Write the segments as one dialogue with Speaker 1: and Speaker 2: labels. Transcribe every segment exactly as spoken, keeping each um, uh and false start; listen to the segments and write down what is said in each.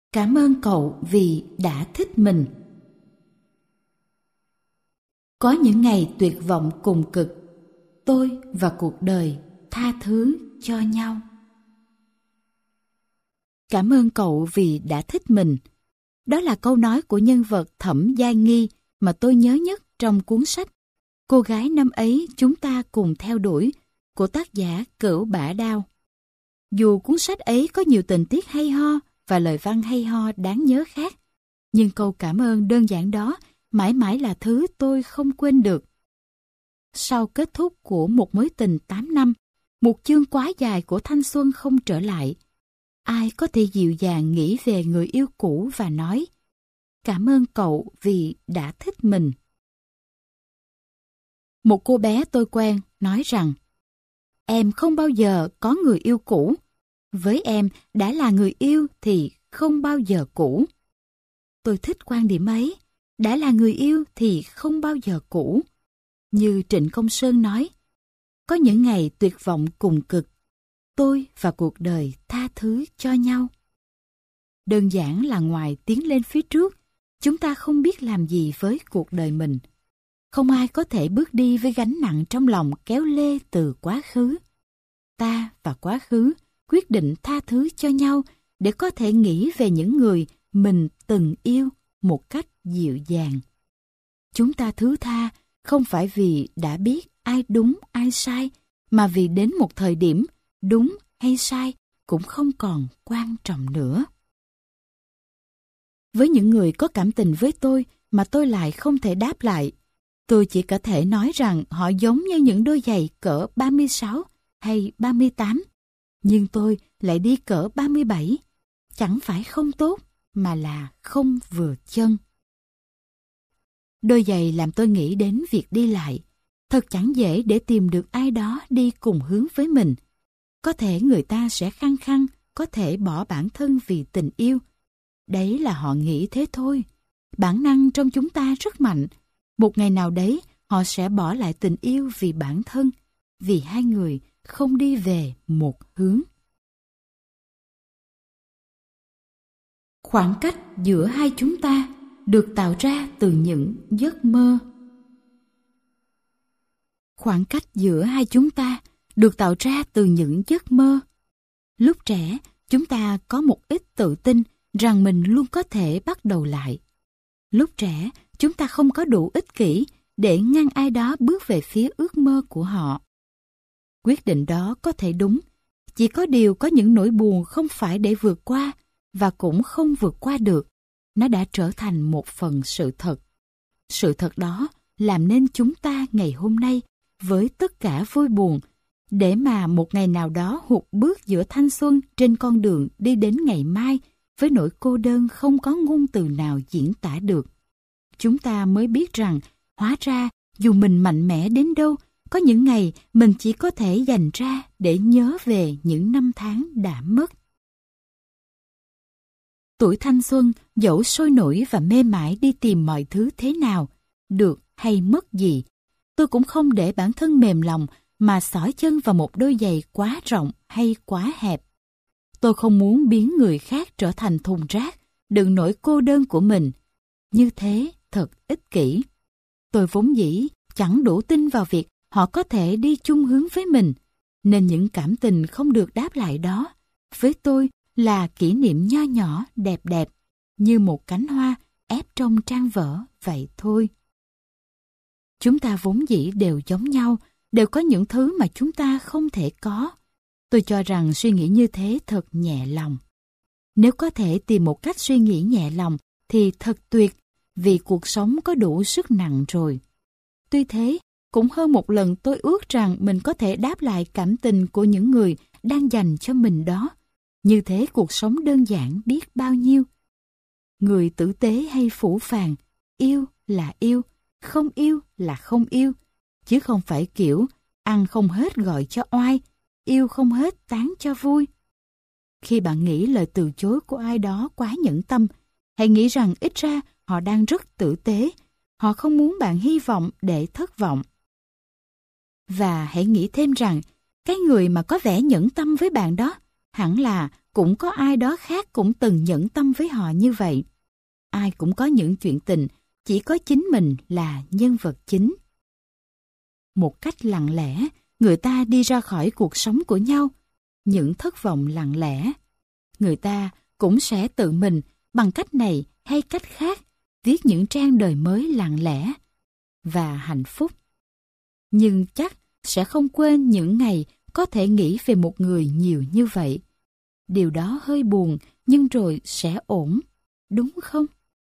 Speaker 1: Cảm ơn cậu vì đã thích mình. Có những ngày tuyệt vọng cùng cực, tôi và cuộc đời tha thứ cho nhau. Cảm ơn cậu vì đã thích mình. Đó là câu nói của nhân vật Thẩm Gia Nghi mà tôi nhớ nhất trong cuốn sách Cô gái năm ấy chúng ta cùng theo đuổi của tác giả Cửu Bả Đao. Dù cuốn sách ấy có nhiều tình tiết hay ho và lời văn hay ho đáng nhớ khác, nhưng câu cảm ơn đơn giản đó mãi mãi là thứ tôi không quên được. Sau kết thúc của một mối tình tám năm, một chương quá dài của thanh xuân không trở lại, ai có thể dịu dàng nghĩ về người yêu cũ và nói cảm ơn cậu vì đã thích mình. Một cô bé tôi quen nói rằng em không bao giờ có người yêu cũ. Với em, đã là người yêu thì không bao giờ cũ. Tôi thích quan điểm ấy. Đã là người yêu thì không bao giờ cũ. Như Trịnh Công Sơn nói, có những ngày tuyệt vọng cùng cực, tôi và cuộc đời tha thứ cho nhau. Đơn giản là ngoài tiến lên phía trước, chúng ta không biết làm gì với cuộc đời mình. Không ai có thể bước đi với gánh nặng trong lòng kéo lê từ quá khứ. Ta và quá khứ quyết định tha thứ cho nhau để có thể nghĩ về những người mình từng yêu một cách dịu dàng. Chúng ta thứ tha không phải vì đã biết ai đúng ai sai, mà vì đến một thời điểm đúng hay sai cũng không còn quan trọng nữa. Với những người có cảm tình với tôi mà tôi lại không thể đáp lại, tôi chỉ có thể nói rằng họ giống như những đôi giày cỡ ba mươi sáu hay ba mươi tám, nhưng tôi lại đi cỡ ba mươi bảy. Chẳng phải không tốt, mà là không vừa chân. Đôi giày làm tôi nghĩ đến việc đi lại. Thật chẳng dễ để tìm được ai đó đi cùng hướng với mình. Có thể người ta sẽ khăng khăng, có thể bỏ bản thân vì tình yêu. Đấy là họ nghĩ thế thôi. Bản năng trong chúng ta rất mạnh. Một ngày nào đấy, họ sẽ bỏ lại tình yêu vì bản thân, vì hai người không đi về một hướng. Khoảng cách giữa hai chúng ta được tạo ra từ những giấc mơ. Khoảng cách giữa hai chúng ta được tạo ra từ những giấc mơ. Lúc trẻ, chúng ta có một ít tự tin rằng mình luôn có thể bắt đầu lại. Lúc trẻ, chúng ta không có đủ ích kỷ để ngăn ai đó bước về phía ước mơ của họ. Quyết định đó có thể đúng, chỉ có điều có những nỗi buồn không phải để vượt qua và cũng không vượt qua được. Nó đã trở thành một phần sự thật. Sự thật đó làm nên chúng ta ngày hôm nay với tất cả vui buồn, để mà một ngày nào đó hụt bước giữa thanh xuân trên con đường đi đến ngày mai với nỗi cô đơn không có ngôn từ nào diễn tả được. Chúng ta mới biết rằng hóa ra dù mình mạnh mẽ đến đâu, có những ngày mình chỉ có thể dành ra để nhớ về những năm tháng đã mất. Tuổi thanh xuân dẫu sôi nổi và mê mải đi tìm mọi thứ thế nào, được hay mất gì, tôi cũng không để bản thân mềm lòng mà xỏ chân vào một đôi giày quá rộng hay quá hẹp. Tôi không muốn biến người khác trở thành thùng rác, đựng nỗi cô đơn của mình. Như thế thật ích kỷ. Tôi vốn dĩ chẳng đủ tin vào việc họ có thể đi chung hướng với mình, nên những cảm tình không được đáp lại đó, với tôi là kỷ niệm nho nhỏ đẹp đẹp, như một cánh hoa ép trong trang vở vậy thôi. Chúng ta vốn dĩ đều giống nhau, đều có những thứ mà chúng ta không thể có. Tôi cho rằng suy nghĩ như thế thật nhẹ lòng. Nếu có thể tìm một cách suy nghĩ nhẹ lòng thì thật tuyệt, vì cuộc sống có đủ sức nặng rồi. Tuy thế, cũng hơn một lần tôi ước rằng mình có thể đáp lại cảm tình của những người đang dành cho mình đó. Như thế cuộc sống đơn giản biết bao nhiêu. Người tử tế hay phũ phàng, yêu là yêu, không yêu là không yêu, chứ không phải kiểu ăn không hết gọi cho oai, yêu không hết tán cho vui. Khi bạn nghĩ lời từ chối của ai đó quá nhẫn tâm, hãy nghĩ rằng ít ra họ đang rất tử tế, họ không muốn bạn hy vọng để thất vọng. Và hãy nghĩ thêm rằng, cái người mà có vẻ nhẫn tâm với bạn đó, hẳn là cũng có ai đó khác cũng từng nhẫn tâm với họ như vậy. Ai cũng có những chuyện tình, chỉ có chính mình là nhân vật chính. Một cách lặng lẽ, người ta đi ra khỏi cuộc sống của nhau, những thất vọng lặng lẽ. Người ta cũng sẽ tự mình, bằng cách này hay cách khác, viết những trang đời mới lặng lẽ và hạnh phúc. Nhưng chắc sẽ không quên những ngày có thể nghĩ về một người nhiều như vậy. Điều đó hơi buồn, nhưng rồi sẽ ổn, đúng không?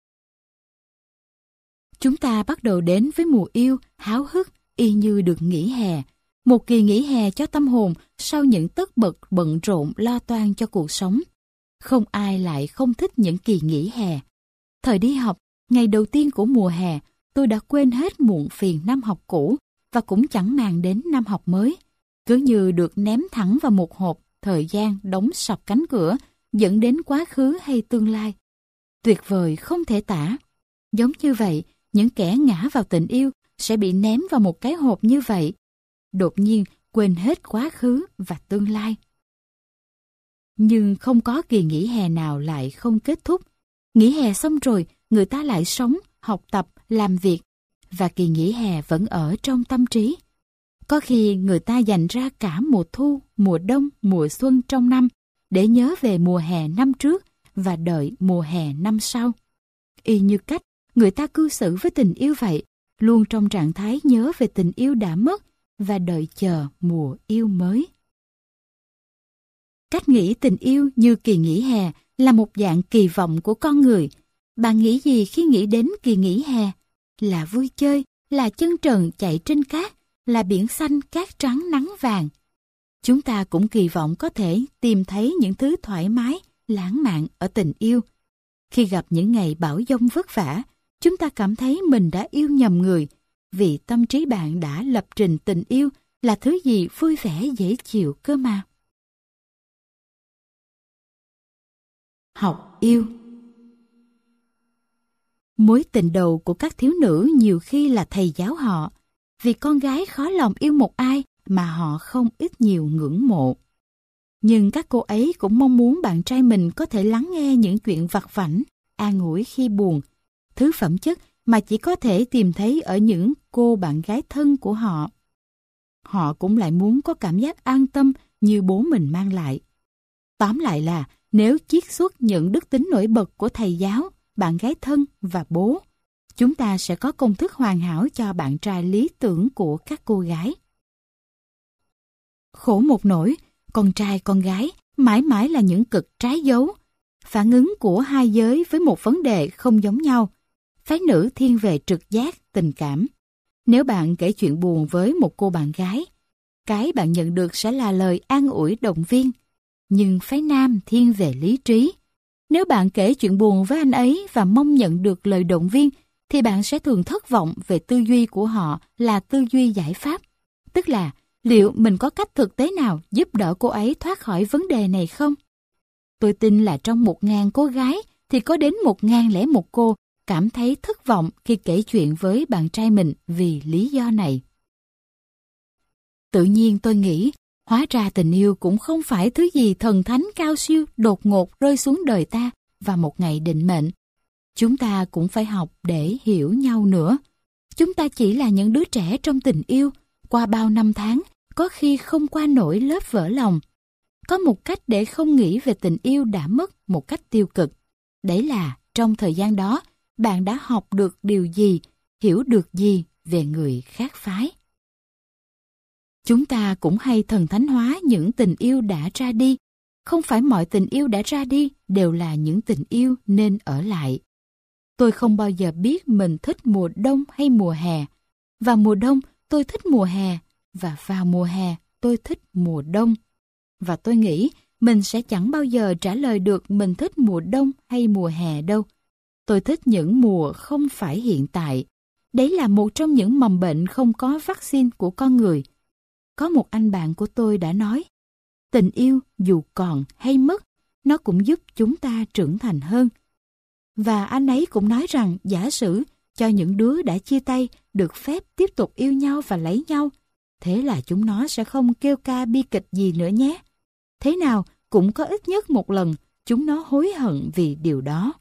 Speaker 1: Chúng ta bắt đầu đến với mùa yêu háo hức y như được nghỉ hè. Một kỳ nghỉ hè cho tâm hồn sau những tất bật bận rộn lo toan cho cuộc sống. Không ai lại không thích những kỳ nghỉ hè. Thời đi học, ngày đầu tiên của mùa hè, tôi đã quên hết muộn phiền năm học cũ và cũng chẳng màng đến năm học mới. Cứ như được ném thẳng vào một hộp thời gian đóng sập cánh cửa, dẫn đến quá khứ hay tương lai. Tuyệt vời không thể tả. Giống như vậy, những kẻ ngã vào tình yêu sẽ bị ném vào một cái hộp như vậy. Đột nhiên quên hết quá khứ và tương lai. Nhưng không có kỳ nghỉ hè nào lại không kết thúc. Nghỉ hè xong rồi, người ta lại sống, học tập, làm việc. Và kỳ nghỉ hè vẫn ở trong tâm trí. Có khi người ta dành ra cả mùa thu, mùa đông, mùa xuân trong năm để nhớ về mùa hè năm trước và đợi mùa hè năm sau. Y như cách người ta cư xử với tình yêu vậy, luôn trong trạng thái nhớ về tình yêu đã mất và đợi chờ mùa yêu mới. Cách nghĩ tình yêu như kỳ nghỉ hè là một dạng kỳ vọng của con người. Bạn nghĩ gì khi nghĩ đến kỳ nghỉ hè? Là vui chơi, là chân trần chạy trên cát, là biển xanh cát trắng nắng vàng. Chúng ta cũng kỳ vọng có thể tìm thấy những thứ thoải mái, lãng mạn ở tình yêu. Khi gặp những ngày bão giông vất vả, chúng ta cảm thấy mình đã yêu nhầm người, vì tâm trí bạn đã lập trình tình yêu là thứ gì vui vẻ dễ chịu cơ mà. Học yêu. Mối tình đầu của các thiếu nữ nhiều khi là thầy giáo họ, vì con gái khó lòng yêu một ai mà họ không ít nhiều ngưỡng mộ. Nhưng các cô ấy cũng mong muốn bạn trai mình có thể lắng nghe những chuyện vặt vãnh, an ủi khi buồn, thứ phẩm chất mà chỉ có thể tìm thấy ở những cô bạn gái thân của họ. Họ cũng lại muốn có cảm giác an tâm như bố mình mang lại. Tóm lại là nếu chiết xuất những đức tính nổi bật của thầy giáo, bạn gái thân và bố, chúng ta sẽ có công thức hoàn hảo cho bạn trai lý tưởng của các cô gái. Khổ một nỗi, con trai con gái mãi mãi là những cực trái dấu. Phản ứng của hai giới với một vấn đề không giống nhau. Phái nữ thiên về trực giác, tình cảm. Nếu bạn kể chuyện buồn với một cô bạn gái, cái bạn nhận được sẽ là lời an ủi động viên. Nhưng phái nam thiên về lý trí. Nếu bạn kể chuyện buồn với anh ấy và mong nhận được lời động viên, thì bạn sẽ thường thất vọng về tư duy của họ là tư duy giải pháp. Tức là liệu mình có cách thực tế nào giúp đỡ cô ấy thoát khỏi vấn đề này không? Tôi tin là trong một ngàn cô gái thì có đến một ngàn lẻ một cô cảm thấy thất vọng khi kể chuyện với bạn trai mình vì lý do này. Tự nhiên tôi nghĩ, hóa ra tình yêu cũng không phải thứ gì thần thánh cao siêu đột ngột rơi xuống đời ta vào một ngày định mệnh. Chúng ta cũng phải học để hiểu nhau nữa. Chúng ta chỉ là những đứa trẻ trong tình yêu, qua bao năm tháng, có khi không qua nổi lớp vỡ lòng. Có một cách để không nghĩ về tình yêu đã mất một cách tiêu cực. Đấy là trong thời gian đó, bạn đã học được điều gì, hiểu được gì về người khác phái. Chúng ta cũng hay thần thánh hóa những tình yêu đã ra đi. Không phải mọi tình yêu đã ra đi đều là những tình yêu nên ở lại. Tôi không bao giờ biết mình thích mùa đông hay mùa hè. Vào mùa đông tôi thích mùa hè, và vào mùa hè tôi thích mùa đông. Và tôi nghĩ mình sẽ chẳng bao giờ trả lời được mình thích mùa đông hay mùa hè đâu. Tôi thích những mùa không phải hiện tại. Đấy là một trong những mầm bệnh không có vaccine của con người. Có một anh bạn của tôi đã nói, tình yêu dù còn hay mất, nó cũng giúp chúng ta trưởng thành hơn. Và anh ấy cũng nói rằng giả sử cho những đứa đã chia tay được phép tiếp tục yêu nhau và lấy nhau, thế là chúng nó sẽ không kêu ca bi kịch gì nữa nhé. Thế nào cũng có ít nhất một lần chúng nó hối hận vì điều đó.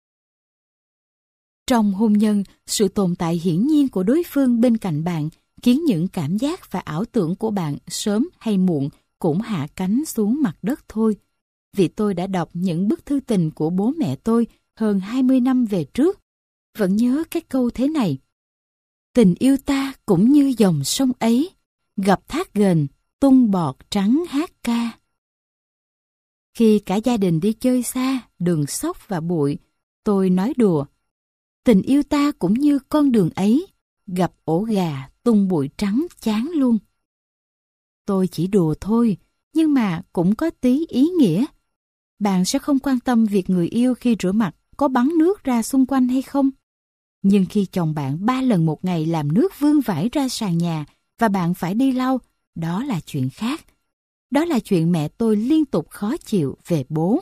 Speaker 1: Trong hôn nhân, sự tồn tại hiển nhiên của đối phương bên cạnh bạn khiến những cảm giác và ảo tưởng của bạn sớm hay muộn cũng hạ cánh xuống mặt đất thôi. Vì tôi đã đọc những bức thư tình của bố mẹ tôi hơn hai mươi năm về trước, vẫn nhớ cái câu thế này: tình yêu ta cũng như dòng sông ấy, gặp thác ghềnh, tung bọt trắng hát ca. Khi cả gia đình đi chơi xa, đường xóc và bụi, tôi nói đùa: tình yêu ta cũng như con đường ấy, gặp ổ gà, tung bụi trắng chán luôn. Tôi chỉ đùa thôi, nhưng mà cũng có tí ý nghĩa. Bạn sẽ không quan tâm việc người yêu khi rửa mặt có bắn nước ra xung quanh hay không. Nhưng khi chồng bạn ba lần một ngày làm nước vương vãi ra sàn nhà và bạn phải đi lau, đó là chuyện khác. Đó là chuyện mẹ tôi liên tục khó chịu về bố.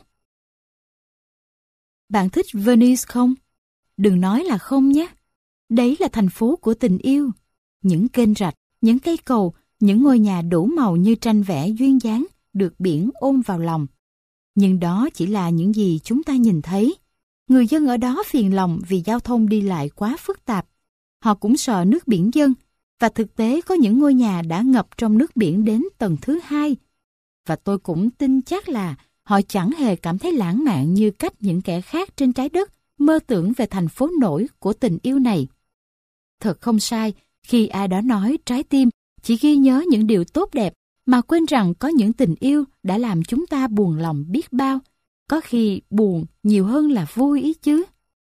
Speaker 1: Bạn thích Venice không? Đừng nói là không nhé. Đấy là thành phố của tình yêu. Những kênh rạch, những cây cầu, những ngôi nhà đủ màu như tranh vẽ duyên dáng được biển ôm vào lòng. Nhưng đó chỉ là những gì chúng ta nhìn thấy. Người dân ở đó phiền lòng vì giao thông đi lại quá phức tạp. Họ cũng sợ nước biển dâng, và thực tế có những ngôi nhà đã ngập trong nước biển đến tầng thứ hai. Và tôi cũng tin chắc là họ chẳng hề cảm thấy lãng mạn như cách những kẻ khác trên trái đất mơ tưởng về thành phố nổi của tình yêu này. Thật không sai khi ai đó nói trái tim chỉ ghi nhớ những điều tốt đẹp mà quên rằng có những tình yêu đã làm chúng ta buồn lòng biết bao, có khi buồn nhiều hơn là vui ý chứ.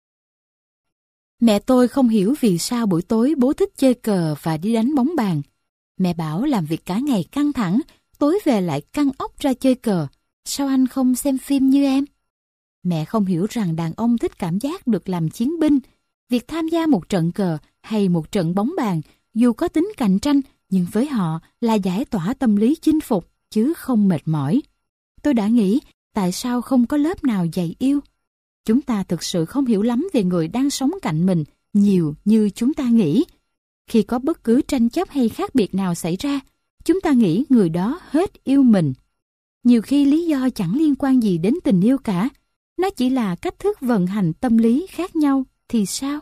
Speaker 1: Mẹ tôi không hiểu vì sao buổi tối bố thích chơi cờ và đi đánh bóng bàn. Mẹ bảo làm việc cả ngày căng thẳng, tối về lại căng óc ra chơi cờ. Sao anh không xem phim như em? Mẹ không hiểu rằng đàn ông thích cảm giác được làm chiến binh. Việc tham gia một trận cờ hay một trận bóng bàn, dù có tính cạnh tranh, nhưng với họ là giải tỏa tâm lý chinh phục, chứ không mệt mỏi. Tôi đã nghĩ, tại sao không có lớp nào dạy yêu? Chúng ta thực sự không hiểu lắm về người đang sống cạnh mình nhiều như chúng ta nghĩ. Khi có bất cứ tranh chấp hay khác biệt nào xảy ra, chúng ta nghĩ người đó hết yêu mình. Nhiều khi lý do chẳng liên quan gì đến tình yêu cả. Nó chỉ là cách thức vận hành tâm lý khác nhau thì sao?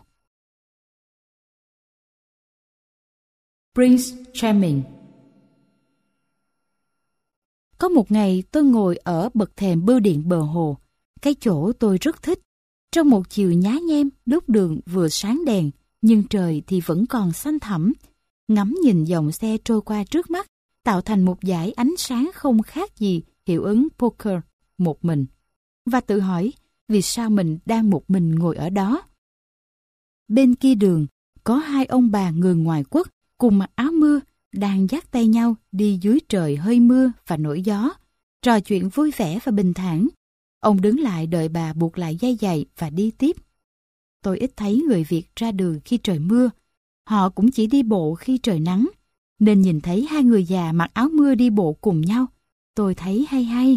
Speaker 1: Prince Charming. Có một ngày tôi ngồi ở bậc thềm bưu điện bờ hồ, cái chỗ tôi rất thích. Trong một chiều nhá nhem, lúc đường vừa sáng đèn, nhưng trời thì vẫn còn xanh thẳm. Ngắm nhìn dòng xe trôi qua trước mắt, tạo thành một dải ánh sáng không khác gì hiệu ứng poker một mình. Và tự hỏi, vì sao mình đang một mình ngồi ở đó? Bên kia đường, có hai ông bà người ngoại quốc cùng mặc áo mưa, đang dắt tay nhau đi dưới trời hơi mưa và nổi gió, trò chuyện vui vẻ và bình thản. Ông đứng lại đợi bà buộc lại dây giày và đi tiếp. Tôi ít thấy người Việt ra đường khi trời mưa. Họ cũng chỉ đi bộ khi trời nắng. Nên nhìn thấy hai người già mặc áo mưa đi bộ cùng nhau, tôi thấy hay hay.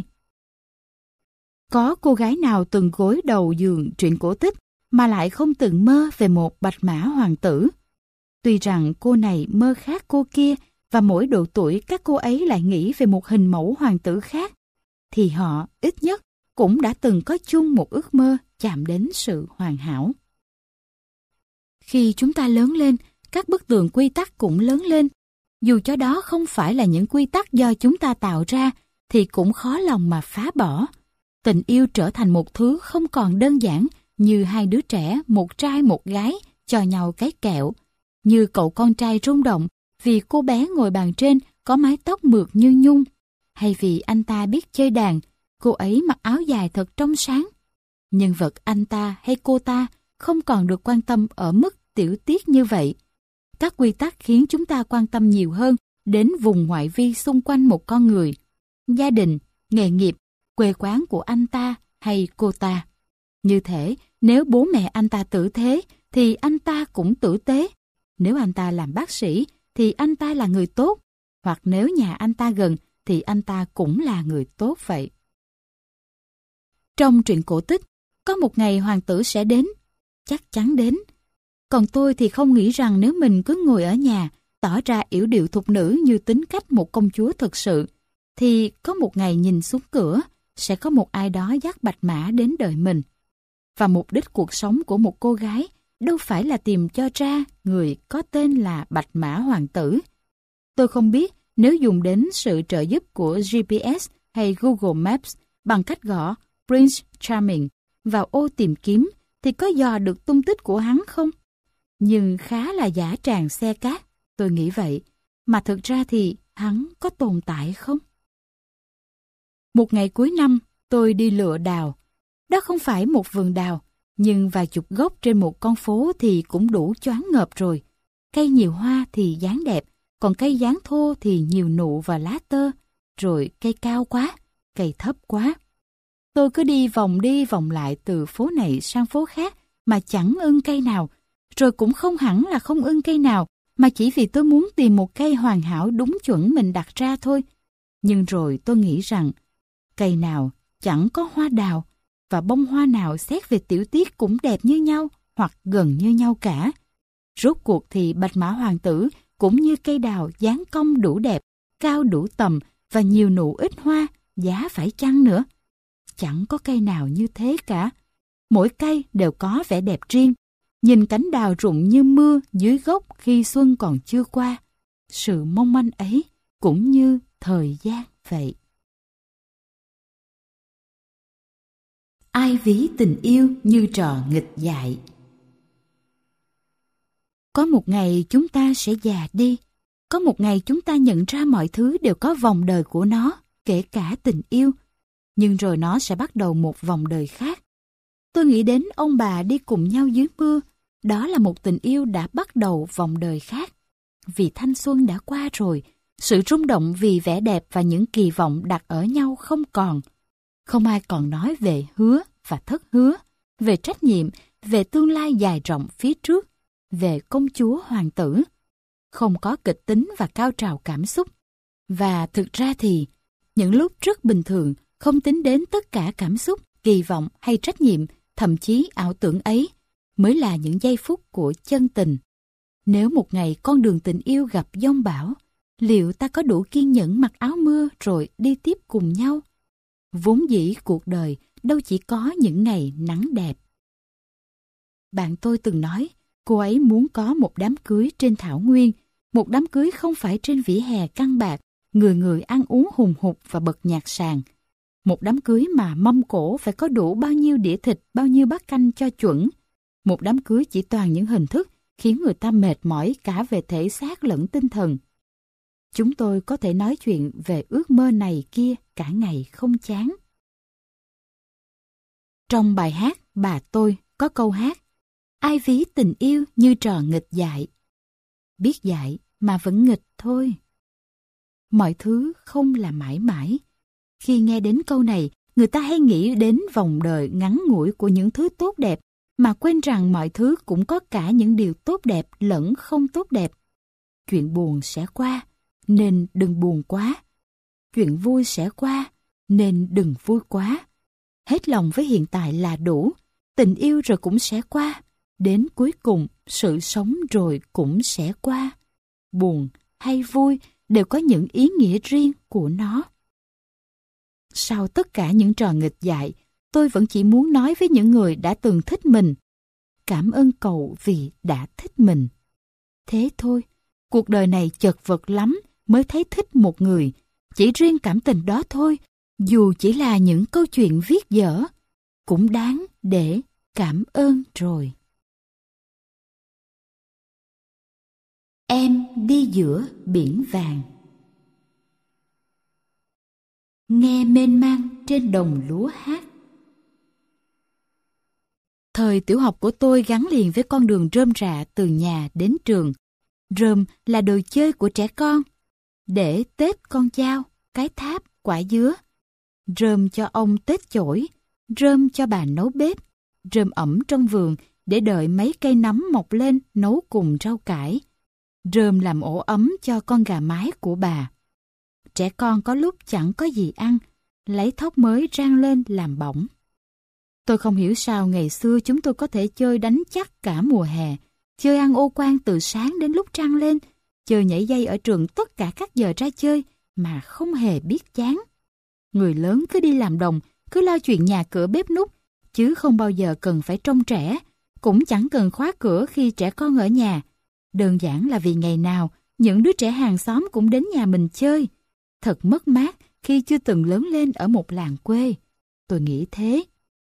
Speaker 1: Có cô gái nào từng gối đầu giường truyện cổ tích mà lại không từng mơ về một bạch mã hoàng tử? Tuy rằng cô này mơ khác cô kia và mỗi độ tuổi các cô ấy lại nghĩ về một hình mẫu hoàng tử khác, thì họ ít nhất cũng đã từng có chung một ước mơ chạm đến sự hoàn hảo. Khi chúng ta lớn lên, các bức tường quy tắc cũng lớn lên. Dù cho đó không phải là những quy tắc do chúng ta tạo ra, thì cũng khó lòng mà phá bỏ. Tình yêu trở thành một thứ không còn đơn giản như hai đứa trẻ, một trai một gái, cho nhau cái kẹo. Như cậu con trai rung động vì cô bé ngồi bàn trên có mái tóc mượt như nhung, hay vì anh ta biết chơi đàn, cô ấy mặc áo dài thật trong sáng. Nhân vật anh ta hay cô ta không còn được quan tâm ở mức tiểu tiết như vậy. Các quy tắc khiến chúng ta quan tâm nhiều hơn đến vùng ngoại vi xung quanh một con người, gia đình, nghề nghiệp, quê quán của anh ta hay cô ta. Như thể nếu bố mẹ anh ta tử thế thì anh ta cũng tử tế. Nếu anh ta làm bác sĩ thì anh ta là người tốt, hoặc nếu nhà anh ta gần thì anh ta cũng là người tốt vậy. Trong truyện cổ tích, có một ngày hoàng tử sẽ đến, chắc chắn đến. Còn tôi thì không nghĩ rằng nếu mình cứ ngồi ở nhà, tỏ ra yểu điệu thục nữ như tính cách một công chúa thực sự, thì có một ngày nhìn xuống cửa, sẽ có một ai đó dắt bạch mã đến đời mình. Và mục đích cuộc sống của một cô gái đâu phải là tìm cho ra người có tên là Bạch Mã Hoàng tử. Tôi không biết nếu dùng đến sự trợ giúp của giê pê ét hay Google Maps bằng cách gõ Prince Charming vào ô tìm kiếm thì có dò được tung tích của hắn không? Nhưng khá là giả tràng xe cát, tôi nghĩ vậy. Mà thực ra thì hắn có tồn tại không? Một ngày cuối năm, tôi đi lựa đào. Đó không phải một vườn đào, nhưng vài chục gốc trên một con phố thì cũng đủ choáng ngợp rồi. Cây nhiều hoa thì dáng đẹp, còn cây dáng thô thì nhiều nụ và lá tơ. Rồi cây cao quá, cây thấp quá. Tôi cứ đi vòng đi vòng lại từ phố này sang phố khác mà chẳng ưng cây nào. Rồi cũng không hẳn là không ưng cây nào, mà chỉ vì tôi muốn tìm một cây hoàn hảo đúng chuẩn mình đặt ra thôi. Nhưng rồi tôi nghĩ rằng, cây nào chẳng có hoa đào, và bông hoa nào xét về tiểu tiết cũng đẹp như nhau, hoặc gần như nhau cả. Rốt cuộc thì Bạch Mã Hoàng tử cũng như cây đào dáng cong đủ đẹp, cao đủ tầm và nhiều nụ ít hoa, giá phải chăng nữa. Chẳng có cây nào như thế cả. Mỗi cây đều có vẻ đẹp riêng. Nhìn cánh đào rụng như mưa dưới gốc khi xuân còn chưa qua. Sự mong manh ấy cũng như thời gian vậy. Ai ví tình yêu như trò nghịch dại. Có một ngày chúng ta sẽ già đi. Có một ngày chúng ta nhận ra mọi thứ đều có vòng đời của nó, kể cả tình yêu. Nhưng rồi nó sẽ bắt đầu một vòng đời khác. Tôi nghĩ đến ông bà đi cùng nhau dưới mưa. Đó là một tình yêu đã bắt đầu vòng đời khác. Vì thanh xuân đã qua rồi, sự rung động vì vẻ đẹp và những kỳ vọng đặt ở nhau không còn. Không ai còn nói về hứa và thất hứa, về trách nhiệm, về tương lai dài rộng phía trước, về công chúa hoàng tử. Không có kịch tính và cao trào cảm xúc. Và thực ra thì, những lúc rất bình thường, không tính đến tất cả cảm xúc, kỳ vọng hay trách nhiệm, thậm chí ảo tưởng ấy, mới là những giây phút của chân tình. Nếu một ngày con đường tình yêu gặp giông bão, liệu ta có đủ kiên nhẫn mặc áo mưa rồi đi tiếp cùng nhau? Vốn dĩ cuộc đời đâu chỉ có những ngày nắng đẹp. Bạn tôi từng nói, cô ấy muốn có một đám cưới trên thảo nguyên, một đám cưới không phải trên vỉa hè căng bạc, người người ăn uống hùng hục và bật nhạc sàn. Một đám cưới mà mâm cỗ phải có đủ bao nhiêu đĩa thịt, bao nhiêu bát canh cho chuẩn. Một đám cưới chỉ toàn những hình thức khiến người ta mệt mỏi cả về thể xác lẫn tinh thần. Chúng tôi có thể nói chuyện về ước mơ này kia cả ngày không chán. Trong bài hát Bà Tôi có câu hát: ai ví tình yêu như trò nghịch dại. Biết dại mà vẫn nghịch thôi. Mọi thứ không là mãi mãi. Khi nghe đến câu này, người ta hay nghĩ đến vòng đời ngắn ngủi của những thứ tốt đẹp, mà quên rằng mọi thứ cũng có cả những điều tốt đẹp lẫn không tốt đẹp. Chuyện buồn sẽ qua, nên đừng buồn quá. Chuyện vui sẽ qua, nên đừng vui quá. Hết lòng với hiện tại là đủ, tình yêu rồi cũng sẽ qua. Đến cuối cùng, sự sống rồi cũng sẽ qua. Buồn hay vui đều có những ý nghĩa riêng của nó. Sau tất cả những trò nghịch dại, tôi vẫn chỉ muốn nói với những người đã từng thích mình: cảm ơn cậu vì đã thích mình. Thế thôi, cuộc đời này chật vật lắm mới thấy thích một người. Chỉ riêng cảm tình đó thôi, dù chỉ là những câu chuyện viết dở, cũng đáng để cảm ơn rồi. Em đi giữa biển vàng. Nghe mênh mang trên đồng lúa hát. Thời tiểu học của tôi gắn liền với con đường rơm rạ từ nhà đến trường. Rơm là đồ chơi của trẻ con. Để tết con dao, cái tháp, quả dứa. Rơm cho ông tết chổi. Rơm cho bà nấu bếp. Rơm ẩm trong vườn để đợi mấy cây nấm mọc lên nấu cùng rau cải. Rơm làm ổ ấm cho con gà mái của bà. Trẻ con có lúc chẳng có gì ăn, lấy thóc mới rang lên làm bỏng. Tôi không hiểu sao ngày xưa chúng tôi có thể chơi đánh chắc cả mùa hè, chơi ăn ô quan từ sáng đến lúc trăng lên, chơi nhảy dây ở trường tất cả các giờ ra chơi mà không hề biết chán. người lớn cứ đi làm đồng, cứ lo chuyện nhà cửa bếp núc, chứ không bao giờ cần phải trông trẻ, cũng chẳng cần khóa cửa khi trẻ con ở nhà. Đơn giản là vì ngày nào, những đứa trẻ hàng xóm cũng đến nhà mình chơi. Thật mất mát khi chưa từng lớn lên ở một làng quê. Tôi nghĩ thế.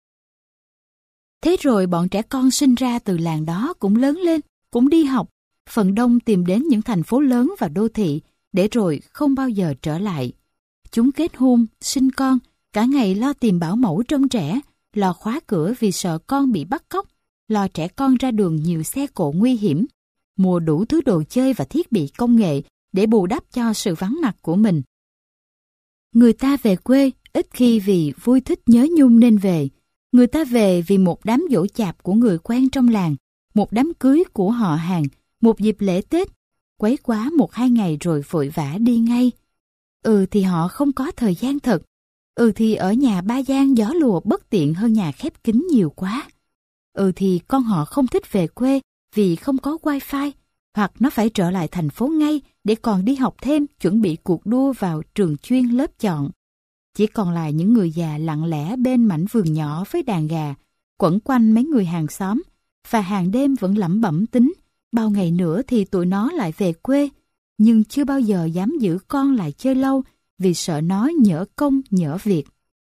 Speaker 1: Thế rồi bọn trẻ con sinh ra từ làng đó cũng lớn lên, cũng đi học. Phần đông tìm đến những thành phố lớn và đô thị, để rồi không bao giờ trở lại. Chúng kết hôn, sinh con, cả ngày lo tìm bảo mẫu trông trẻ, lo khóa cửa vì sợ con bị bắt cóc, lo trẻ con ra đường nhiều xe cộ nguy hiểm, mua đủ thứ đồ chơi và thiết bị công nghệ để bù đắp cho sự vắng mặt của mình. Người ta về quê ít khi vì vui thích nhớ nhung nên về. Người ta về vì một đám giỗ chạp của người quen trong làng, một đám cưới của họ hàng, một dịp lễ Tết, quấy quá một hai ngày rồi vội vã đi ngay. Ừ thì họ không có thời gian thật. Ừ thì ở nhà ba gian gió lùa bất tiện hơn nhà khép kín nhiều quá. Ừ thì con họ không thích về quê vì không có wifi, hoặc nó phải trở lại thành phố ngay để còn đi học thêm, chuẩn bị cuộc đua vào trường chuyên lớp chọn. Chỉ còn lại những người già lặng lẽ bên mảnh vườn nhỏ với đàn gà, quẩn quanh mấy người hàng xóm, và hàng đêm vẫn lẩm bẩm tính, bao ngày nữa thì tụi nó lại về quê, nhưng chưa bao giờ dám giữ con lại chơi lâu vì sợ nó nhỡ công nhỡ việc.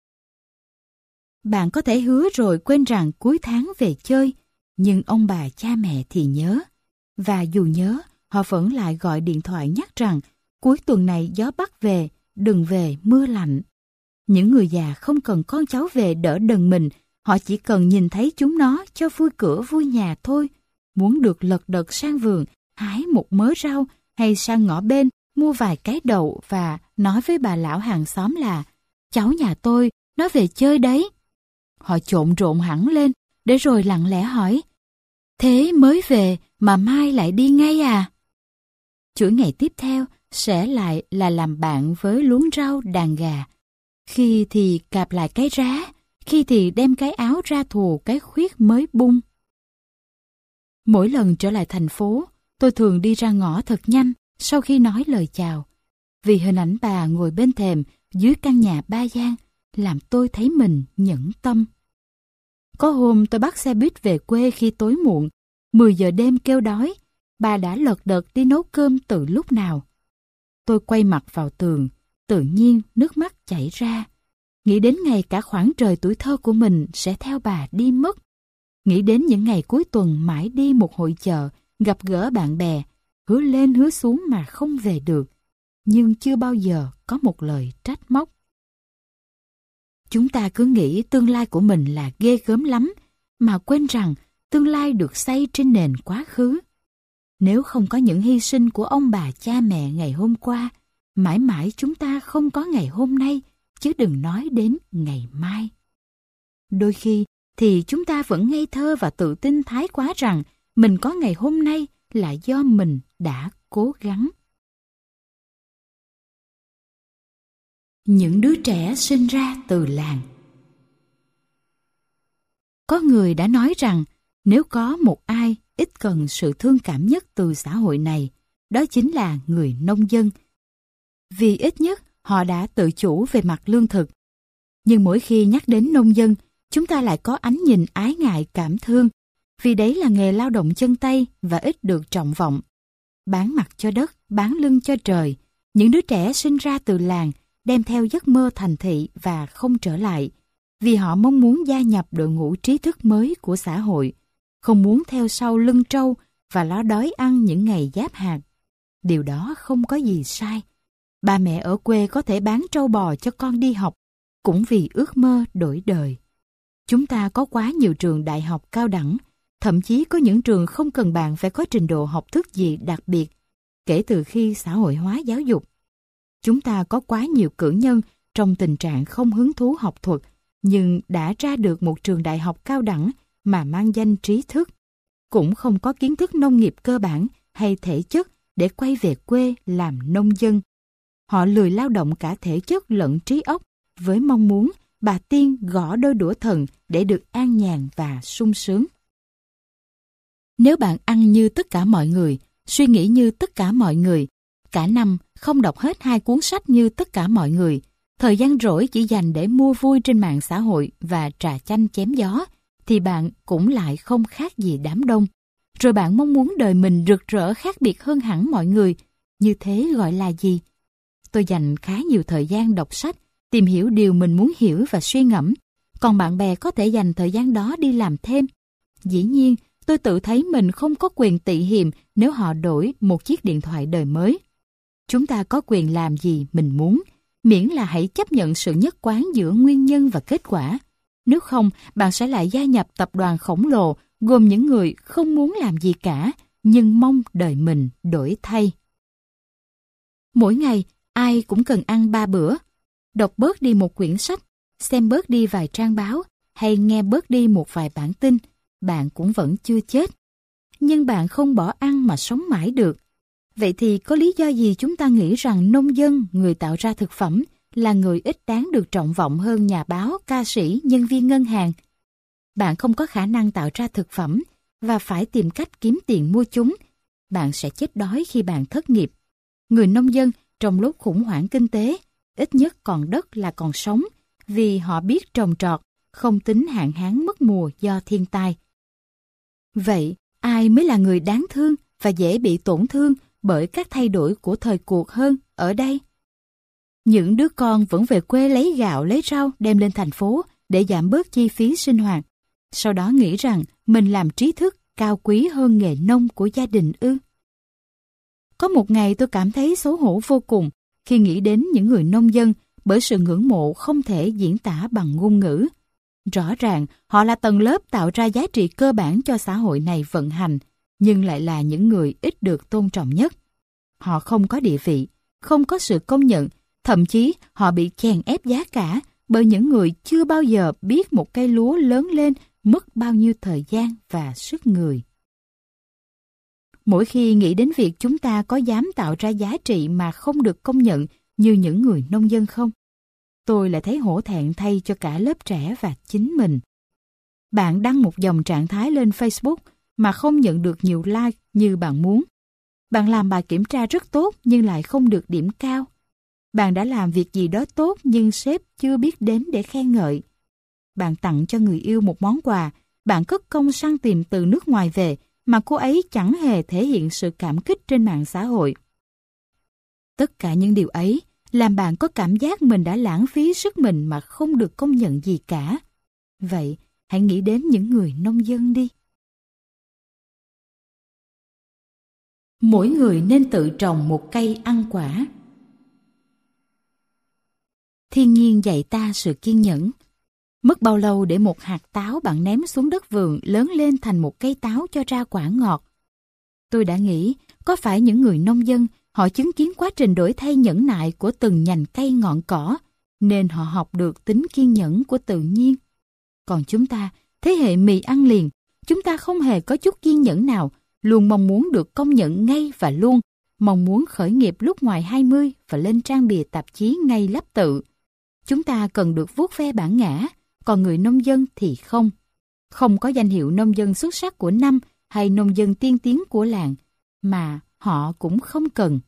Speaker 1: Bạn có thể hứa rồi quên rằng cuối tháng về chơi, nhưng ông bà cha mẹ thì nhớ. Và dù nhớ, họ vẫn lại gọi điện thoại nhắc rằng cuối tuần này gió Bắc về, đừng về mưa lạnh. Những người già không cần con cháu về đỡ đần mình, họ chỉ cần nhìn thấy chúng nó cho vui cửa vui nhà thôi. Muốn được lật đật sang vườn, hái một mớ rau, hay sang ngõ bên mua vài cái đậu và nói với bà lão hàng xóm là cháu nhà tôi, nó về chơi đấy. Họ trộn rộn hẳn lên, để rồi lặng lẽ hỏi, thế mới về mà mai lại đi ngay à? Chuỗi ngày tiếp theo sẽ lại là làm bạn với luống rau đàn gà. Khi thì cạp lại cái rá, khi thì đem cái áo ra thù cái khuyết mới bung. Mỗi lần trở lại thành phố, tôi thường đi ra ngõ thật nhanh sau khi nói lời chào. Vì hình ảnh bà ngồi bên thềm dưới căn nhà ba gian làm tôi thấy mình nhẫn tâm. Có hôm tôi bắt xe buýt về quê khi tối muộn, mười giờ đêm kêu đói, bà đã lật đật đi nấu cơm từ lúc nào. Tôi quay mặt vào tường, tự nhiên nước mắt chảy ra. Nghĩ đến ngày cả khoảng trời tuổi thơ của mình sẽ theo bà đi mất. Nghĩ đến những ngày cuối tuần mãi đi một hội chợ, gặp gỡ bạn bè, hứa lên hứa xuống mà không về được, nhưng chưa bao giờ có một lời trách móc. Chúng ta cứ nghĩ tương lai của mình là ghê gớm lắm, mà quên rằng tương lai được xây trên nền quá khứ. Nếu không có những hy sinh của ông bà cha mẹ ngày hôm qua, mãi mãi chúng ta không có ngày hôm nay, chứ đừng nói đến ngày mai. Đôi khi thì chúng ta vẫn ngây thơ và tự tin thái quá rằng mình có ngày hôm nay là do mình đã cố gắng. Những đứa trẻ sinh ra từ làng. Có người đã nói rằng nếu có một ai ít cần sự thương cảm nhất từ xã hội này, đó chính là người nông dân. Vì ít nhất họ đã tự chủ về mặt lương thực. Nhưng mỗi khi nhắc đến nông dân, chúng ta lại có ánh nhìn ái ngại cảm thương, vì đấy là nghề lao động chân tay và ít được trọng vọng. Bán mặt cho đất, bán lưng cho trời, những đứa trẻ sinh ra từ làng đem theo giấc mơ thành thị và không trở lại, vì họ mong muốn gia nhập đội ngũ trí thức mới của xã hội, không muốn theo sau lưng trâu và lo đói ăn những ngày giáp hạt. Điều đó không có gì sai. Ba mẹ ở quê có thể bán trâu bò cho con đi học, cũng vì ước mơ đổi đời. Chúng ta có quá nhiều trường đại học cao đẳng, thậm chí có những trường không cần bạn phải có trình độ học thức gì đặc biệt, kể từ khi xã hội hóa giáo dục. Chúng ta có quá nhiều cử nhân trong tình trạng không hứng thú học thuật, nhưng đã ra được một trường đại học cao đẳng mà mang danh trí thức, cũng không có kiến thức nông nghiệp cơ bản hay thể chất để quay về quê làm nông dân. Họ lười lao động cả thể chất lẫn trí óc với mong muốn bà tiên gõ đôi đũa thần để được an nhàn và sung sướng. Nếu bạn ăn như tất cả mọi người, suy nghĩ như tất cả mọi người, cả năm không đọc hết hai cuốn sách như tất cả mọi người, thời gian rỗi chỉ dành để mua vui trên mạng xã hội và trà chanh chém gió, thì bạn cũng lại không khác gì đám đông. Rồi bạn mong muốn đời mình rực rỡ khác biệt hơn hẳn mọi người. Như thế gọi là gì? Tôi dành khá nhiều thời gian đọc sách, tìm hiểu điều mình muốn hiểu và suy ngẫm. Còn bạn bè có thể dành thời gian đó đi làm thêm. Dĩ nhiên, tôi tự thấy mình không có quyền tị hiềm nếu họ đổi một chiếc điện thoại đời mới. Chúng ta có quyền làm gì mình muốn, miễn là hãy chấp nhận sự nhất quán giữa nguyên nhân và kết quả. Nếu không, bạn sẽ lại gia nhập tập đoàn khổng lồ gồm những người không muốn làm gì cả, nhưng mong đời mình đổi thay. Mỗi ngày, ai cũng cần ăn ba bữa. Đọc bớt đi một quyển sách, xem bớt đi vài trang báo, hay nghe bớt đi một vài bản tin, bạn cũng vẫn chưa chết. Nhưng bạn không bỏ ăn mà sống mãi được. Vậy thì có lý do gì chúng ta nghĩ rằng nông dân, người tạo ra thực phẩm, là người ít đáng được trọng vọng hơn nhà báo, ca sĩ, nhân viên ngân hàng? Bạn không có khả năng tạo ra thực phẩm và phải tìm cách kiếm tiền mua chúng. Bạn sẽ chết đói khi bạn thất nghiệp. Người nông dân trong lúc khủng hoảng kinh tế, ít nhất còn đất là còn sống, vì họ biết trồng trọt, không tính hạn hán mất mùa do thiên tai. Vậy, ai mới là người đáng thương và dễ bị tổn thương bởi các thay đổi của thời cuộc hơn ở đây? Những đứa con vẫn về quê lấy gạo, lấy rau đem lên thành phố để giảm bớt chi phí sinh hoạt. Sau đó nghĩ rằng mình làm trí thức cao quý hơn nghề nông của gia đình ư? Có một ngày tôi cảm thấy xấu hổ vô cùng khi nghĩ đến những người nông dân bởi sự ngưỡng mộ không thể diễn tả bằng ngôn ngữ. Rõ ràng họ là tầng lớp tạo ra giá trị cơ bản cho xã hội này vận hành, nhưng lại là những người ít được tôn trọng nhất. Họ không có địa vị, không có sự công nhận, thậm chí họ bị chèn ép giá cả bởi những người chưa bao giờ biết một cây lúa lớn lên mất bao nhiêu thời gian và sức người. Mỗi khi nghĩ đến việc chúng ta có dám tạo ra giá trị mà không được công nhận như những người nông dân không, tôi lại thấy hổ thẹn thay cho cả lớp trẻ và chính mình. Bạn đăng một dòng trạng thái lên Facebook mà không nhận được nhiều like như bạn muốn. Bạn làm bài kiểm tra rất tốt nhưng lại không được điểm cao. Bạn đã làm việc gì đó tốt nhưng sếp chưa biết đến để khen ngợi. Bạn tặng cho người yêu một món quà, bạn cất công săn tìm từ nước ngoài về mà cô ấy chẳng hề thể hiện sự cảm kích trên mạng xã hội. Tất cả những điều ấy làm bạn có cảm giác mình đã lãng phí sức mình mà không được công nhận gì cả. Vậy, hãy nghĩ đến những người nông dân đi. Mỗi người nên tự trồng một cây ăn quả. Thiên nhiên dạy ta sự kiên nhẫn. Mất bao lâu để một hạt táo bạn ném xuống đất vườn lớn lên thành một cây táo cho ra quả ngọt? Tôi đã nghĩ, có phải những người nông dân họ chứng kiến quá trình đổi thay nhẫn nại của từng nhành cây ngọn cỏ, nên họ học được tính kiên nhẫn của tự nhiên. Còn chúng ta, thế hệ mì ăn liền, chúng ta không hề có chút kiên nhẫn nào, luôn mong muốn được công nhận ngay và luôn, mong muốn khởi nghiệp lúc ngoài hai mươi và lên trang bìa tạp chí ngay lắp tự. Chúng ta cần được vuốt ve bản ngã, còn người nông dân thì không. Không có danh hiệu nông dân xuất sắc của năm hay nông dân tiên tiến của làng, mà họ cũng không cần.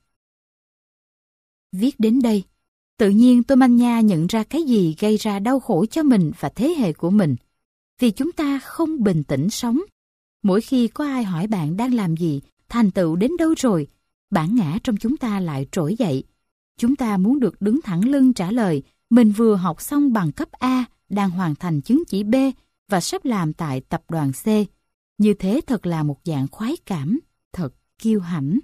Speaker 1: Viết đến đây, tự nhiên tôi manh nha nhận ra cái gì gây ra đau khổ cho mình và thế hệ của mình. Vì chúng ta không bình tĩnh sống. Mỗi khi có ai hỏi bạn đang làm gì, thành tựu đến đâu rồi, bản ngã trong chúng ta lại trỗi dậy. Chúng ta muốn được đứng thẳng lưng trả lời, mình vừa học xong bằng cấp A, đang hoàn thành chứng chỉ B và sắp làm tại tập đoàn C. Như thế thật là một dạng khoái cảm, thật kiêu hãnh.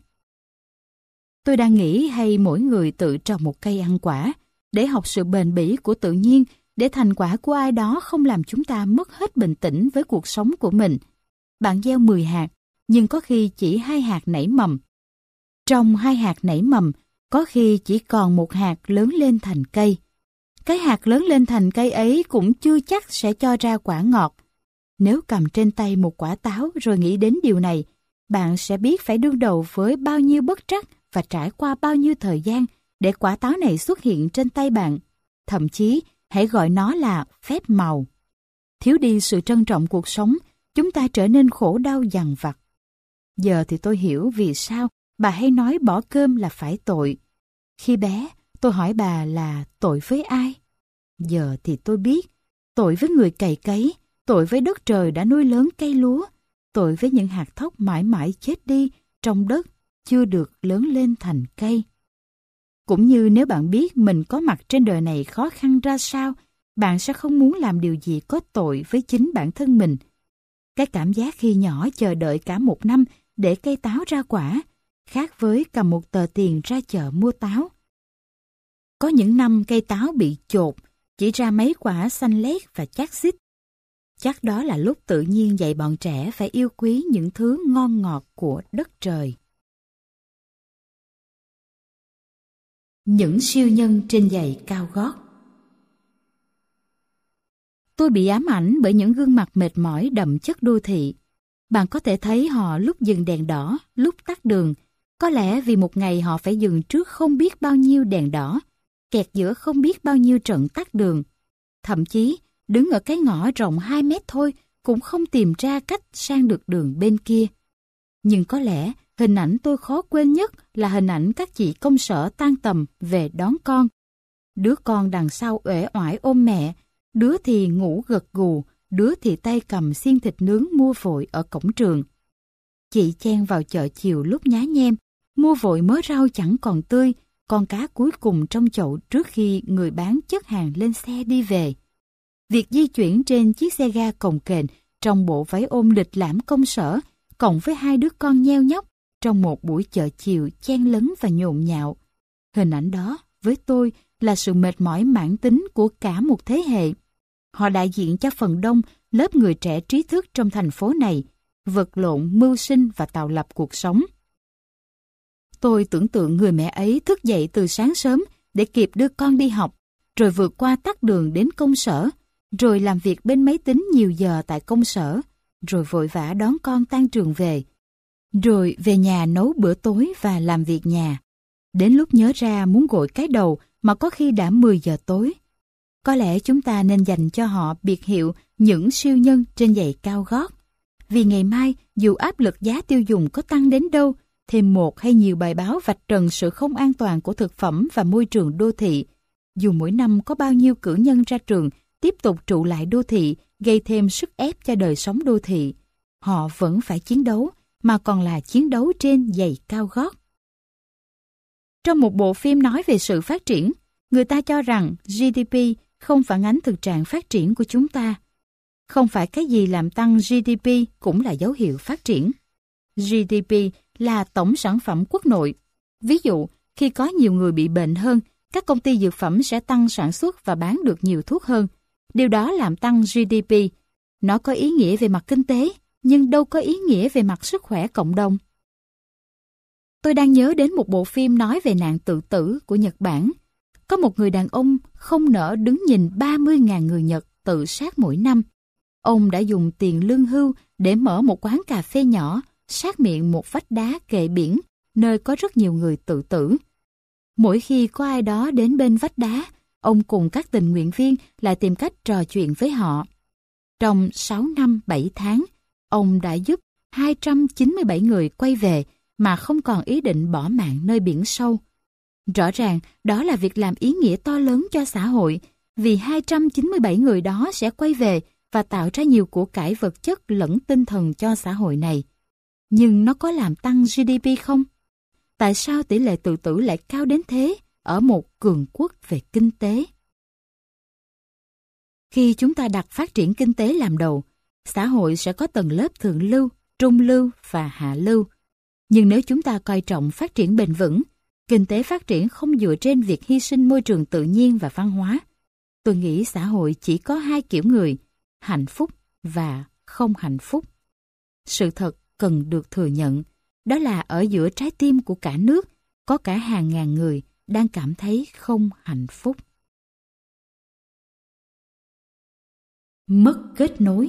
Speaker 1: Tôi đang nghĩ hay mỗi người tự trồng một cây ăn quả, để học sự bền bỉ của tự nhiên, để thành quả của ai đó không làm chúng ta mất hết bình tĩnh với cuộc sống của mình. Bạn gieo mười hạt, nhưng có khi chỉ hai hạt nảy mầm. Trong hai hạt nảy mầm, có khi chỉ còn một hạt lớn lên thành cây. Cái hạt lớn lên thành cây ấy cũng chưa chắc sẽ cho ra quả ngọt. Nếu cầm trên tay một quả táo rồi nghĩ đến điều này, bạn sẽ biết phải đương đầu với bao nhiêu bất trắc và trải qua bao nhiêu thời gian để quả táo này xuất hiện trên tay bạn. Thậm chí, hãy gọi nó là phép màu. Thiếu đi sự trân trọng cuộc sống, chúng ta trở nên khổ đau dằn vặt. Giờ thì tôi hiểu vì sao bà hay nói bỏ cơm là phải tội. Khi bé, Tôi hỏi bà là tội với ai? Giờ thì tôi biết, tội với người cày cấy, tội với đất trời đã nuôi lớn cây lúa, tội với những hạt thóc mãi mãi chết đi trong đất, chưa được lớn lên thành cây. Cũng như nếu bạn biết mình có mặt trên đời này khó khăn ra sao, bạn sẽ không muốn làm điều gì có tội với chính bản thân mình. Cái cảm giác khi nhỏ chờ đợi cả một năm để cây táo ra quả, khác với cầm một tờ tiền ra chợ mua táo. Có những năm cây táo bị chột, chỉ ra mấy quả xanh lét và chắc xích. Chắc đó là lúc tự nhiên dạy bọn trẻ phải yêu quý những thứ ngon ngọt của đất trời. Những siêu nhân trên giày cao gót. Tôi bị ám ảnh bởi những gương mặt mệt mỏi đậm chất đô thị. Bạn có thể thấy họ lúc dừng đèn đỏ, lúc tắt đường. Có lẽ vì một ngày họ phải dừng trước không biết bao nhiêu đèn đỏ, kẹt giữa không biết bao nhiêu trận tắt đường. Thậm chí, đứng ở cái ngõ rộng hai mét thôi cũng không tìm ra cách sang được đường bên kia. Nhưng có lẽ hình ảnh tôi khó quên nhất là hình ảnh các chị công sở tan tầm về đón con. Đứa con đằng sau uể oải ôm mẹ, đứa thì ngủ gật gù, đứa thì tay cầm xiên thịt nướng mua vội ở cổng trường. Chị chen vào chợ chiều lúc nhá nhem, mua vội mớ rau chẳng còn tươi, con cá cuối cùng trong chậu trước khi người bán chất hàng lên xe đi về. Việc di chuyển trên chiếc xe ga cồng kềnh trong bộ váy ôm lịch lãm công sở, cộng với hai đứa con nheo nhóc trong một buổi chợ chiều chen lấn và nhộn nhạo. Hình ảnh đó với tôi là sự mệt mỏi mãn tính của cả một thế hệ. Họ đại diện cho phần đông lớp người trẻ trí thức trong thành phố này, vật lộn mưu sinh và tạo lập cuộc sống. Tôi tưởng tượng người mẹ ấy thức dậy từ sáng sớm để kịp đưa con đi học, rồi vượt qua tắc đường đến công sở, rồi làm việc bên máy tính nhiều giờ tại công sở, rồi vội vã đón con tan trường về, rồi về nhà nấu bữa tối và làm việc nhà. Đến lúc nhớ ra muốn gội cái đầu mà có khi đã mười giờ tối. Có lẽ chúng ta nên dành cho họ biệt hiệu những siêu nhân trên giày cao gót. Vì ngày mai, dù áp lực giá tiêu dùng có tăng đến đâu, thêm một hay nhiều bài báo vạch trần sự không an toàn của thực phẩm và môi trường đô thị, dù mỗi năm có bao nhiêu cử nhân ra trường tiếp tục trụ lại đô thị, gây thêm sức ép cho đời sống đô thị, họ vẫn phải chiến đấu, mà còn là chiến đấu trên giày cao gót. Trong một bộ phim nói về sự phát triển, người ta cho rằng giê đê pê không phản ánh thực trạng phát triển của chúng ta. Không phải cái gì làm tăng giê đê pê cũng là dấu hiệu phát triển. giê đê pê là tổng sản phẩm quốc nội. Ví dụ, khi có nhiều người bị bệnh hơn, các công ty dược phẩm sẽ tăng sản xuất và bán được nhiều thuốc hơn. Điều đó làm tăng giê đê pê. Nó có ý nghĩa về mặt kinh tế, nhưng đâu có ý nghĩa về mặt sức khỏe cộng đồng. Tôi đang nhớ đến một bộ phim nói về nạn tự tử của Nhật Bản. Có một người đàn ông không nỡ đứng nhìn ba mươi nghìn người Nhật tự sát mỗi năm. Ông đã dùng tiền lương hưu để mở một quán cà phê nhỏ sát miệng một vách đá kề biển, nơi có rất nhiều người tự tử. Mỗi khi có ai đó đến bên vách đá, ông cùng các tình nguyện viên lại tìm cách trò chuyện với họ. Trong sáu năm bảy tháng, ông đã giúp hai trăm chín mươi bảy người quay về mà không còn ý định bỏ mạng nơi biển sâu. Rõ ràng đó là việc làm ý nghĩa to lớn cho xã hội, vì hai trăm chín mươi bảy người đó sẽ quay về và tạo ra nhiều của cải vật chất lẫn tinh thần cho xã hội này. Nhưng nó có làm tăng giê đê pê không? Tại sao tỷ lệ tự tử lại cao đến thế ở một cường quốc về kinh tế? Khi chúng ta đặt phát triển kinh tế làm đầu, xã hội sẽ có tầng lớp thượng lưu, trung lưu và hạ lưu. Nhưng nếu chúng ta coi trọng phát triển bền vững, kinh tế phát triển không dựa trên việc hy sinh môi trường tự nhiên và văn hóa, tôi nghĩ xã hội chỉ có hai kiểu người, hạnh phúc và không hạnh phúc. Sự thật cần được thừa nhận, đó là ở giữa trái tim của cả nước, có cả hàng ngàn người đang cảm thấy không hạnh phúc. Mất kết nối.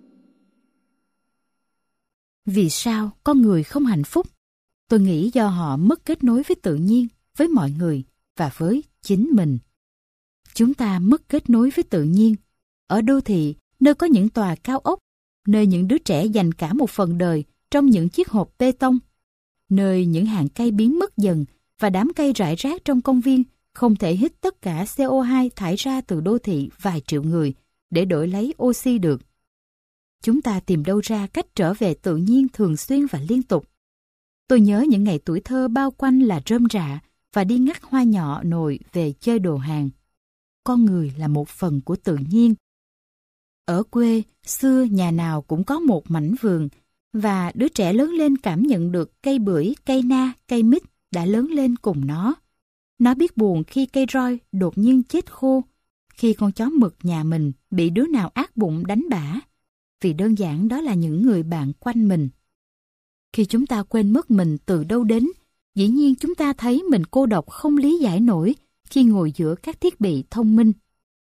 Speaker 1: Vì sao con người không hạnh phúc? Tôi nghĩ do họ mất kết nối với tự nhiên, với mọi người và với chính mình. Chúng ta mất kết nối với tự nhiên. Ở đô thị, nơi có những tòa cao ốc, nơi những đứa trẻ dành cả một phần đời trong những chiếc hộp bê tông, nơi những hàng cây biến mất dần và đám cây rải rác trong công viên Không thể hít tất cả xê o hai thải ra từ đô thị vài triệu người để đổi lấy oxy được. Chúng ta tìm đâu ra cách trở về tự nhiên thường xuyên và liên tục. Tôi nhớ những ngày tuổi thơ bao quanh là rơm rạ và đi ngắt hoa nhọ nồi về chơi đồ hàng. Con người là một phần của tự nhiên. Ở quê, xưa nhà nào cũng có một mảnh vườn, và đứa trẻ lớn lên cảm nhận được cây bưởi, cây na, cây mít đã lớn lên cùng nó. Nó biết buồn khi cây roi đột nhiên chết khô, khi con chó mực nhà mình bị đứa nào ác bụng đánh bả, vì đơn giản đó là những người bạn quanh mình. Khi chúng ta quên mất mình từ đâu đến, dĩ nhiên chúng ta thấy mình cô độc không lý giải nổi khi ngồi giữa các thiết bị thông minh.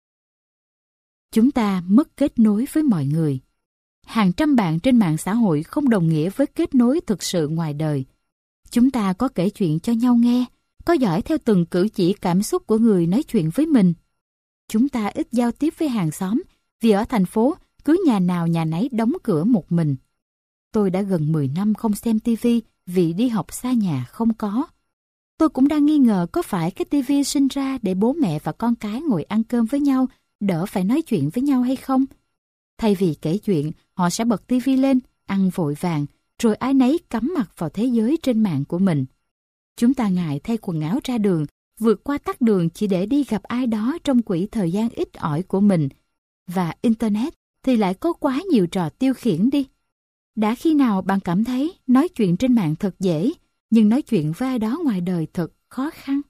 Speaker 1: Chúng ta mất kết nối với mọi người. Hàng trăm bạn trên mạng xã hội không đồng nghĩa với kết nối thực sự ngoài đời. Chúng ta có kể chuyện cho nhau nghe, có dõi theo từng cử chỉ cảm xúc của người nói chuyện với mình. Chúng ta ít giao tiếp với hàng xóm, vì ở thành phố cứ nhà nào nhà nấy đóng cửa một mình. Tôi đã gần mười năm không xem tivi vì đi học xa nhà không có. Tôi cũng đang nghi ngờ có phải cái tivi sinh ra để bố mẹ và con cái ngồi ăn cơm với nhau, đỡ phải nói chuyện với nhau hay không? Thay vì kể chuyện, họ sẽ bật tivi lên, ăn vội vàng, rồi ai nấy cắm mặt vào thế giới trên mạng của mình. Chúng ta ngại thay quần áo ra đường, vượt qua tắc đường chỉ để đi gặp ai đó trong quỹ thời gian ít ỏi của mình. Và Internet thì lại có quá nhiều trò tiêu khiển đi. Đã khi nào bạn cảm thấy nói chuyện trên mạng thật dễ, nhưng nói chuyện với ai đó ngoài đời thật khó khăn?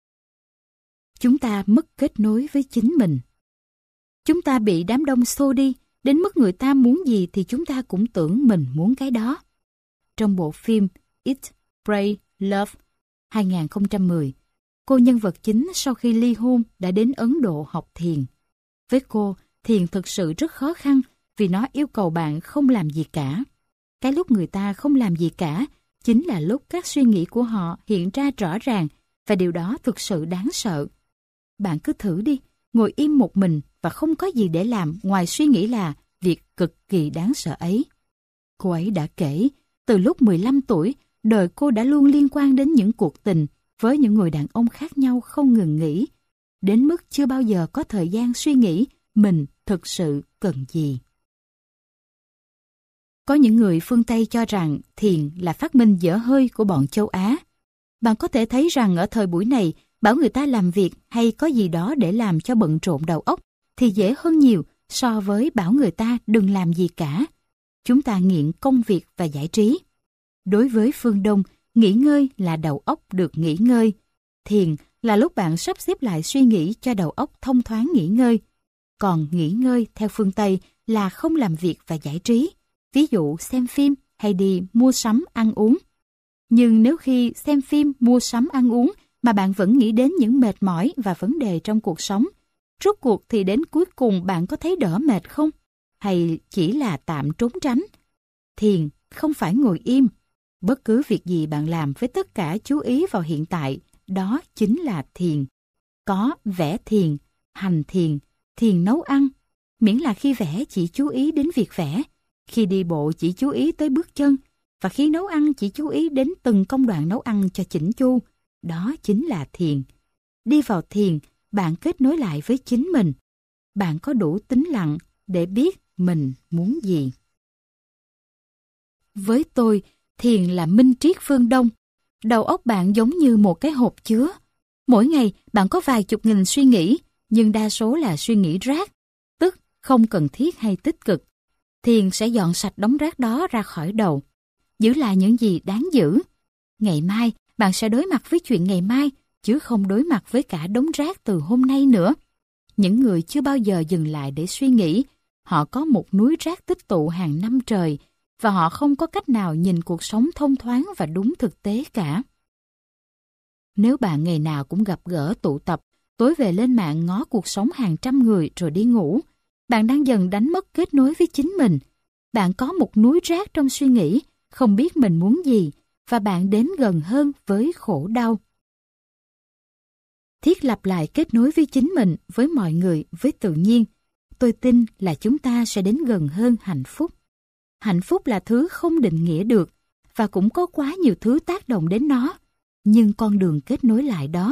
Speaker 1: Chúng ta mất kết nối với chính mình. Chúng ta bị đám đông xô đi, đến mức người ta muốn gì thì chúng ta cũng tưởng mình muốn cái đó. Trong bộ phim Eat, Pray, Love hai không một không, cô nhân vật chính sau khi ly hôn đã đến Ấn Độ học thiền. Với cô, thiền thực sự rất khó khăn vì nó yêu cầu bạn không làm gì cả. Cái lúc người ta không làm gì cả chính là lúc các suy nghĩ của họ hiện ra rõ ràng, và điều đó thực sự đáng sợ. Bạn cứ thử đi, ngồi im một mình và không có gì để làm ngoài suy nghĩ là việc cực kỳ đáng sợ ấy. Cô ấy đã kể, từ lúc mười lăm tuổi, đời cô đã luôn liên quan đến những cuộc tình với những người đàn ông khác nhau không ngừng nghỉ, đến mức chưa bao giờ có thời gian suy nghĩ mình thực sự cần gì. Có những người phương Tây cho rằng thiền là phát minh dở hơi của bọn châu Á. Bạn có thể thấy rằng ở thời buổi này, bảo người ta làm việc hay có gì đó để làm cho bận rộn đầu óc thì dễ hơn nhiều so với bảo người ta đừng làm gì cả. Chúng ta nghiện công việc và giải trí. Đối với phương Đông, nghỉ ngơi là đầu óc được nghỉ ngơi. Thiền là lúc bạn sắp xếp lại suy nghĩ cho đầu óc thông thoáng nghỉ ngơi. Còn nghỉ ngơi theo phương Tây là không làm việc và giải trí. Ví dụ xem phim hay đi mua sắm ăn uống. Nhưng nếu khi xem phim, mua sắm ăn uống mà bạn vẫn nghĩ đến những mệt mỏi và vấn đề trong cuộc sống, rốt cuộc thì đến cuối cùng bạn có thấy đỡ mệt không? Hay chỉ là tạm trốn tránh? Thiền không phải ngồi im. Bất cứ việc gì bạn làm với tất cả chú ý vào hiện tại, đó chính là thiền. Có vẽ thiền, hành thiền, thiền nấu ăn. Miễn là khi vẽ chỉ chú ý đến việc vẽ, khi đi bộ chỉ chú ý tới bước chân, và khi nấu ăn chỉ chú ý đến từng công đoạn nấu ăn cho chỉnh chu. Đó chính là thiền. Đi vào thiền, bạn kết nối lại với chính mình. Bạn có đủ tĩnh lặng để biết mình muốn gì. Với tôi, thiền là minh triết phương Đông. Đầu óc bạn giống như một cái hộp chứa. Mỗi ngày bạn có vài chục nghìn suy nghĩ, nhưng đa số là suy nghĩ rác, tức không cần thiết hay tích cực. Thiền sẽ dọn sạch đống rác đó ra khỏi đầu, giữ lại những gì đáng giữ. Ngày mai, bạn sẽ đối mặt với chuyện ngày mai, chứ không đối mặt với cả đống rác từ hôm nay nữa. Những người chưa bao giờ dừng lại để suy nghĩ, họ có một núi rác tích tụ hàng năm trời, và họ không có cách nào nhìn cuộc sống thông thoáng và đúng thực tế cả. Nếu bạn ngày nào cũng gặp gỡ tụ tập, tối về lên mạng ngó cuộc sống hàng trăm người rồi đi ngủ, bạn đang dần đánh mất kết nối với chính mình. Bạn có một núi rác trong suy nghĩ, không biết mình muốn gì, và bạn đến gần hơn với khổ đau. Thiết lập lại kết nối với chính mình, với mọi người, với tự nhiên. Tôi tin là chúng ta sẽ đến gần hơn hạnh phúc. Hạnh phúc là thứ không định nghĩa được, và cũng có quá nhiều thứ tác động đến nó. Nhưng con đường kết nối lại đó,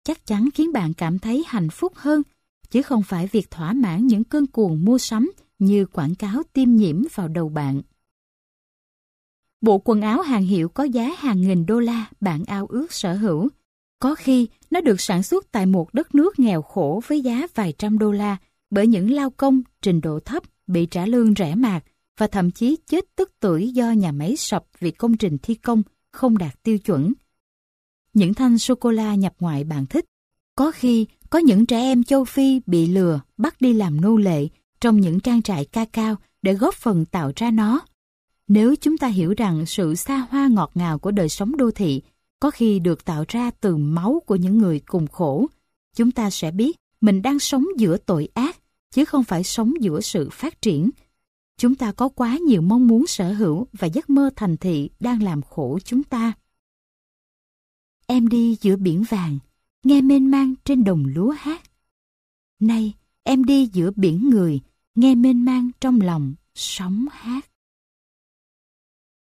Speaker 1: chắc chắn khiến bạn cảm thấy hạnh phúc hơn, chứ không phải việc thỏa mãn những cơn cuồng mua sắm như quảng cáo tiêm nhiễm vào đầu bạn. Bộ quần áo hàng hiệu có giá hàng nghìn đô la bạn ao ước sở hữu. Có khi nó được sản xuất tại một đất nước nghèo khổ với giá vài trăm đô la bởi những lao công trình độ thấp bị trả lương rẻ mạt và thậm chí chết tức tưởi do nhà máy sập vì công trình thi công không đạt tiêu chuẩn. Những thanh sô-cô-la nhập ngoại bạn thích. Có khi có những trẻ em châu Phi bị lừa bắt đi làm nô lệ trong những trang trại cacao để góp phần tạo ra nó. Nếu chúng ta hiểu rằng sự xa hoa ngọt ngào của đời sống đô thị có khi được tạo ra từ máu của những người cùng khổ, chúng ta sẽ biết mình đang sống giữa tội ác, chứ không phải sống giữa sự phát triển. Chúng ta có quá nhiều mong muốn sở hữu và giấc mơ thành thị đang làm khổ chúng ta. Em đi giữa biển vàng, nghe mênh mang trên đồng lúa hát. Nay, em đi giữa biển người, nghe mênh mang trong lòng sóng hát.